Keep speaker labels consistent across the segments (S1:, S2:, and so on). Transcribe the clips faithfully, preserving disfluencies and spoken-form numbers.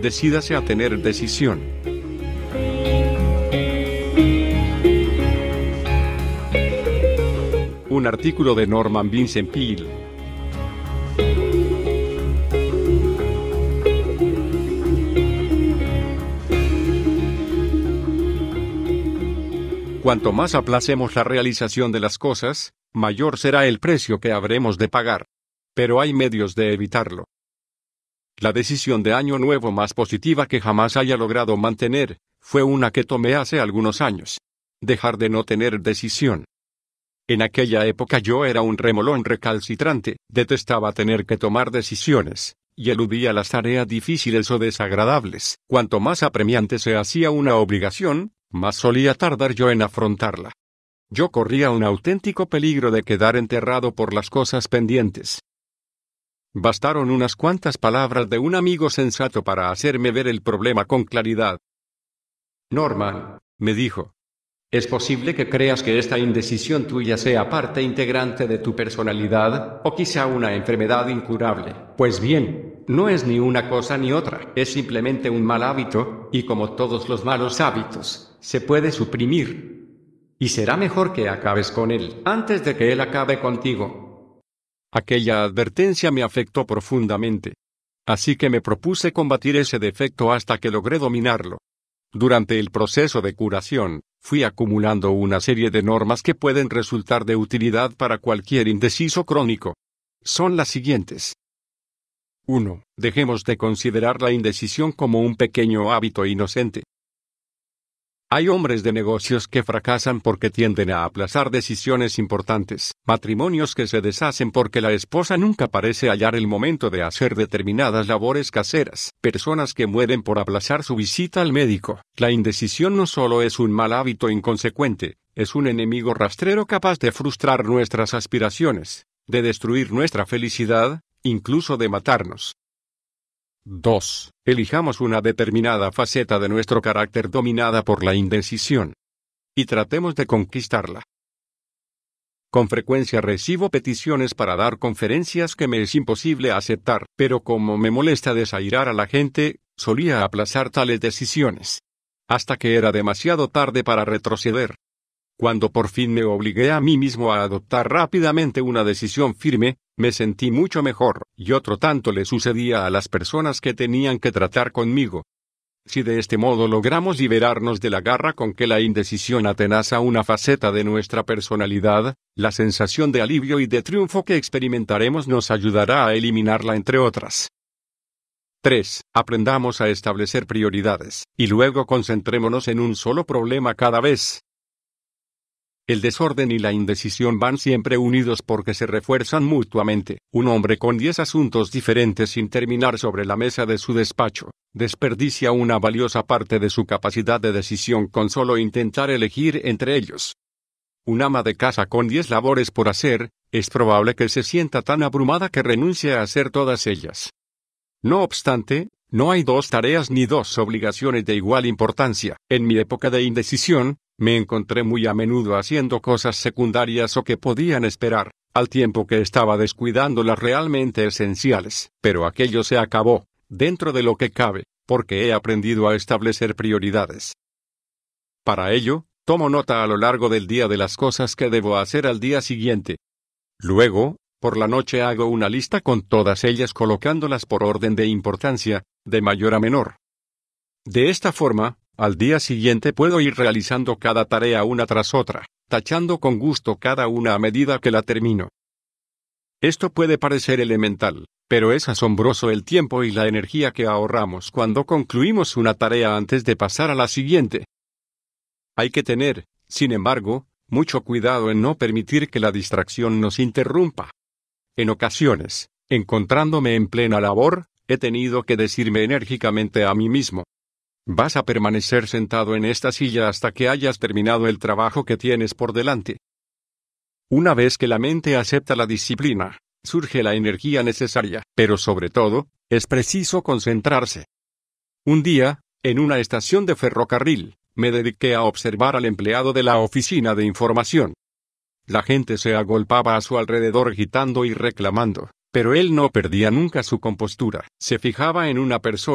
S1: Decídase a tener decisión. Un artículo de Norman Vincent Peale. Cuanto más aplacemos la realización de las cosas, mayor será el precio que habremos de pagar. Pero hay medios de evitarlo. La decisión de año nuevo más positiva que jamás haya logrado mantener, fue una que tomé hace algunos años. Dejar de no tener decisión. En aquella época yo era un remolón recalcitrante, detestaba tener que tomar decisiones, y eludía las tareas difíciles o desagradables. Cuanto más apremiante se hacía una obligación, más solía tardar yo en afrontarla. Yo corría un auténtico peligro de quedar enterrado por las cosas pendientes. Bastaron unas cuantas palabras de un amigo sensato para hacerme ver el problema con claridad. Norman, me dijo, ¿es posible que creas que esta indecisión tuya sea parte integrante de tu personalidad, o quizá una enfermedad incurable? Pues bien, no es ni una cosa ni otra, es simplemente un mal hábito, y como todos los malos hábitos, se puede suprimir. Y será mejor que acabes con él, antes de que él acabe contigo. Aquella advertencia me afectó profundamente. Así que me propuse combatir ese defecto hasta que logré dominarlo. Durante el proceso de curación, fui acumulando una serie de normas que pueden resultar de utilidad para cualquier indeciso crónico. Son las siguientes. uno. Dejemos de considerar la indecisión como un pequeño hábito inocente. Hay hombres de negocios que fracasan porque tienden a aplazar decisiones importantes, matrimonios que se deshacen porque la esposa nunca parece hallar el momento de hacer determinadas labores caseras, personas que mueren por aplazar su visita al médico. La indecisión no solo es un mal hábito inconsecuente, es un enemigo rastrero capaz de frustrar nuestras aspiraciones, de destruir nuestra felicidad, incluso de matarnos. dos. Elijamos una determinada faceta de nuestro carácter dominada por la indecisión. Y tratemos de conquistarla. Con frecuencia recibo peticiones para dar conferencias que me es imposible aceptar, pero como me molesta desairar a la gente, solía aplazar tales decisiones. Hasta que era demasiado tarde para retroceder. Cuando por fin me obligué a mí mismo a adoptar rápidamente una decisión firme, me sentí mucho mejor, y otro tanto le sucedía a las personas que tenían que tratar conmigo. Si de este modo logramos liberarnos de la garra con que la indecisión atenaza una faceta de nuestra personalidad, la sensación de alivio y de triunfo que experimentaremos nos ayudará a eliminarla entre otras. tres. Aprendamos a establecer prioridades, y luego concentrémonos en un solo problema cada vez. El desorden y la indecisión van siempre unidos porque se refuerzan mutuamente. Un hombre con diez asuntos diferentes sin terminar sobre la mesa de su despacho, desperdicia una valiosa parte de su capacidad de decisión con solo intentar elegir entre ellos. Un ama de casa con diez labores por hacer, es probable que se sienta tan abrumada que renuncie a hacer todas ellas. No obstante, no hay dos tareas ni dos obligaciones de igual importancia. En mi época de indecisión, me encontré muy a menudo haciendo cosas secundarias o que podían esperar, al tiempo que estaba descuidando las realmente esenciales. Pero aquello se acabó, dentro de lo que cabe, porque he aprendido a establecer prioridades. Para ello, tomo nota a lo largo del día de las cosas que debo hacer al día siguiente. Luego, por la noche hago una lista con todas ellas colocándolas por orden de importancia, de mayor a menor. De esta forma, al día siguiente puedo ir realizando cada tarea una tras otra, tachando con gusto cada una a medida que la termino. Esto puede parecer elemental, pero es asombroso el tiempo y la energía que ahorramos cuando concluimos una tarea antes de pasar a la siguiente. Hay que tener, sin embargo, mucho cuidado en no permitir que la distracción nos interrumpa. En ocasiones, encontrándome en plena labor, he tenido que decirme enérgicamente a mí mismo: vas a permanecer sentado en esta silla hasta que hayas terminado el trabajo que tienes por delante. Una vez que la mente acepta la disciplina, surge la energía necesaria, pero sobre todo, es preciso concentrarse. Un día, en una estación de ferrocarril, me dediqué a observar al empleado de la oficina de información. La gente se agolpaba a su alrededor gritando y reclamando, pero él no perdía nunca su compostura. Se fijaba en una persona,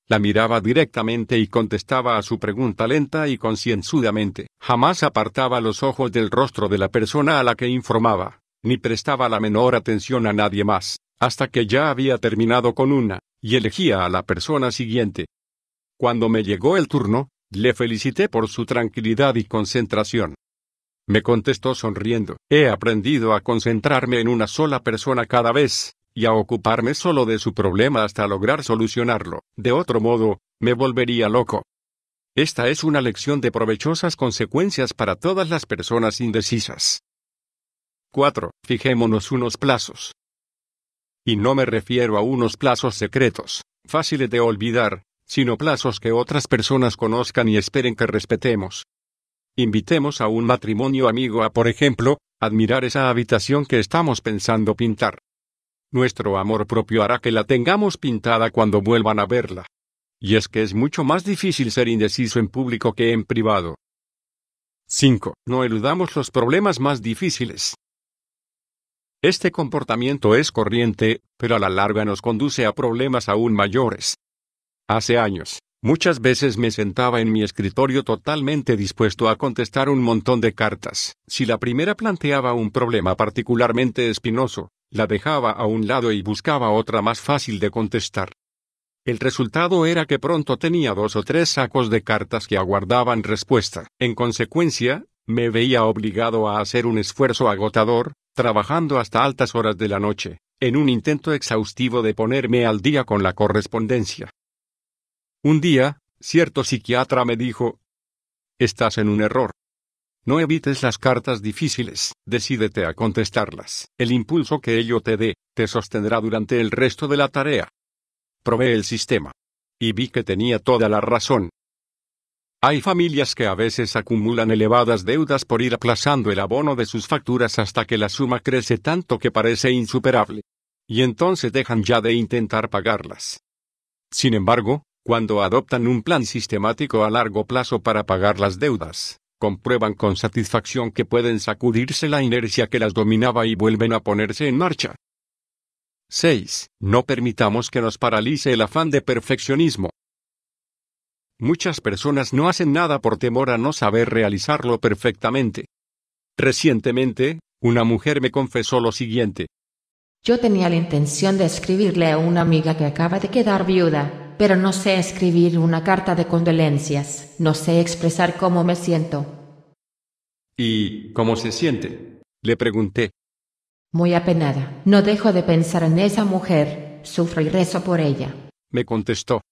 S1: La miraba directamente y contestaba a su pregunta lenta y concienzudamente. Jamás apartaba los ojos del rostro de la persona a la que informaba, ni prestaba la menor atención a nadie más, hasta que ya había terminado con una, y elegía a la persona siguiente. Cuando me llegó el turno, le felicité por su tranquilidad y concentración. Me contestó sonriendo. He aprendido a concentrarme en una sola persona cada vez, y a ocuparme solo de su problema hasta lograr solucionarlo. De otro modo, me volvería loco. Esta es una lección de provechosas consecuencias para todas las personas indecisas. cuatro. Fijémonos unos plazos. Y no me refiero a unos plazos secretos, fáciles de olvidar, sino plazos que otras personas conozcan y esperen que respetemos. Invitemos a un matrimonio amigo a, por ejemplo, admirar esa habitación que estamos pensando pintar. Nuestro amor propio hará que la tengamos pintada cuando vuelvan a verla. Y es que es mucho más difícil ser indeciso en público que en privado. cinco. No eludamos los problemas más difíciles. Este comportamiento es corriente, pero a la larga nos conduce a problemas aún mayores. Hace años, muchas veces me sentaba en mi escritorio totalmente dispuesto a contestar un montón de cartas. Si la primera planteaba un problema particularmente espinoso, la dejaba a un lado y buscaba otra más fácil de contestar. El resultado era que pronto tenía dos o tres sacos de cartas que aguardaban respuesta. En consecuencia, me veía obligado a hacer un esfuerzo agotador, trabajando hasta altas horas de la noche, en un intento exhaustivo de ponerme al día con la correspondencia. Un día, cierto psiquiatra me dijo: «Estás en un error. No evites las cartas difíciles, decídete a contestarlas. El impulso que ello te dé, te sostendrá durante el resto de la tarea». Probé el sistema. Y vi que tenía toda la razón. Hay familias que a veces acumulan elevadas deudas por ir aplazando el abono de sus facturas hasta que la suma crece tanto que parece insuperable. Y entonces dejan ya de intentar pagarlas. Sin embargo, cuando adoptan un plan sistemático a largo plazo para pagar las deudas, comprueban con satisfacción que pueden sacudirse la inercia que las dominaba y vuelven a ponerse en marcha. seis. No permitamos que nos paralice el afán de perfeccionismo. Muchas personas no hacen nada por temor a no saber realizarlo perfectamente. Recientemente, una mujer me confesó lo siguiente.
S2: Yo tenía la intención de escribirle a una amiga que acaba de quedar viuda, pero no sé escribir una carta de condolencias, no sé expresar cómo me siento.
S1: ¿Y cómo se siente?, le pregunté.
S2: Muy apenada, no dejo de pensar en esa mujer, sufro y rezo por ella,
S1: me contestó.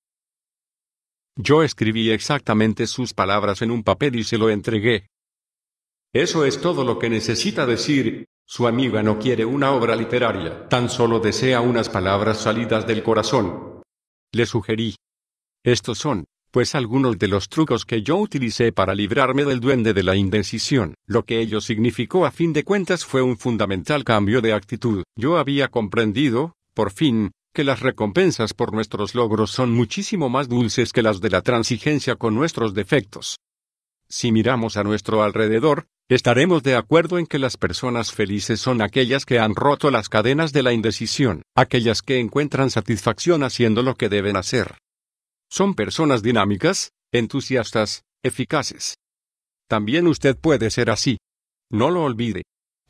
S1: Yo escribí exactamente sus palabras en un papel y se lo entregué. Eso es todo lo que necesita decir. Su amiga no quiere una obra literaria, tan solo desea unas palabras salidas del corazón. Le sugerí. Estos son, pues, algunos de los trucos que yo utilicé para librarme del duende de la indecisión. Lo que ello significó a fin de cuentas fue un fundamental cambio de actitud. Yo había comprendido, por fin, que las recompensas por nuestros logros son muchísimo más dulces que las de la transigencia con nuestros defectos. Si miramos a nuestro alrededor, estaremos de acuerdo en que las personas felices son aquellas que han roto las cadenas de la indecisión, aquellas que encuentran satisfacción haciendo lo que deben hacer. Son personas dinámicas, entusiastas, eficaces. También usted puede ser así. No lo olvide.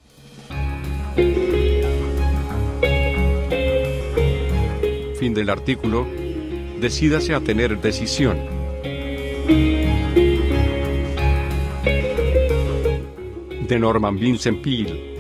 S1: Fin del artículo. Decídase a tener decisión. De Norman Vincent Peale.